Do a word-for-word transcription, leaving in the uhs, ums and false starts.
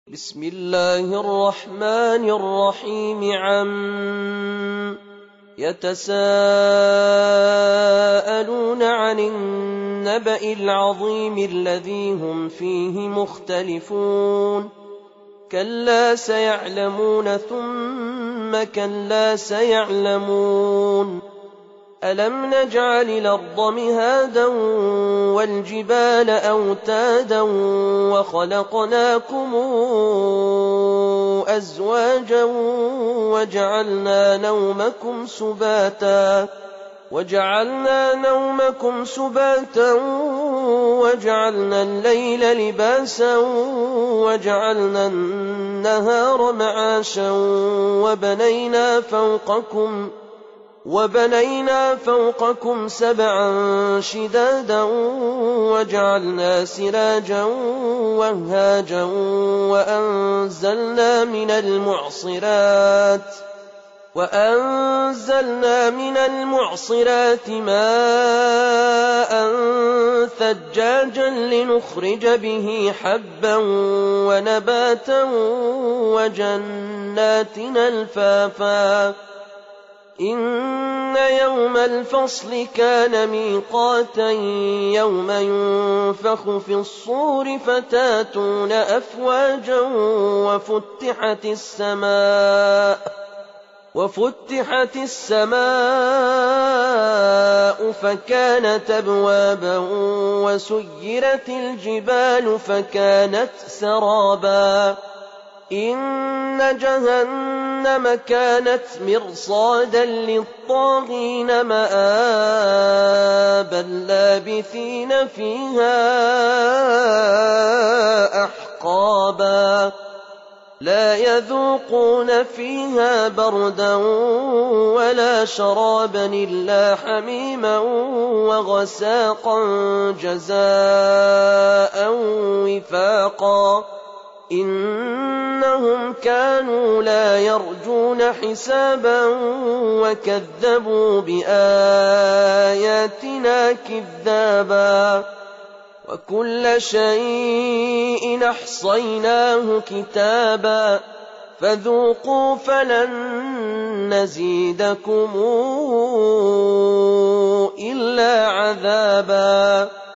بسم الله الرحمن الرحيم عم يتساءلون عن النبأ العظيم الذي هم فيه مختلفون كلا سيعلمون ثم كلا سيعلمون ألم نجعل الأرض مهادا والجبال أوتادا وخلقناكم أزواجا وجعلنا نومكم سباتا وجعلنا نومكم سباتا وجعلنا الليل لباسا وجعلنا النهار معاشا وبنينا فوقكم وبنينا فوقكم سبعا شدادا وجعلنا سراجا وهاجا وأنزلنا من المعصرات وأنزلنا من المعصرات ماء ثجاجا لنخرج به حبا ونباتا وجنات ألفافا إن يوم الفصل كان ميقاتا يوم ينفخ في الصور فتاتون أفواجا وفتحت السماء وفتحت السماء فكانت أبوابا وسيرت الجبال فكانت سرابا إن جهنم كانت مرصادا للطاغين مآبا لابثين فيها أحقابا لا يذوقون فيها بردا ولا شرابا إلا حميما وغساقا جزاء وفاقا إنهم كانوا لا يرجون حسابا وكذبوا بآياتنا كذابا وكل شيء أحصيناه كتابا فذوقوا فلن نزيدكم إلا عذابا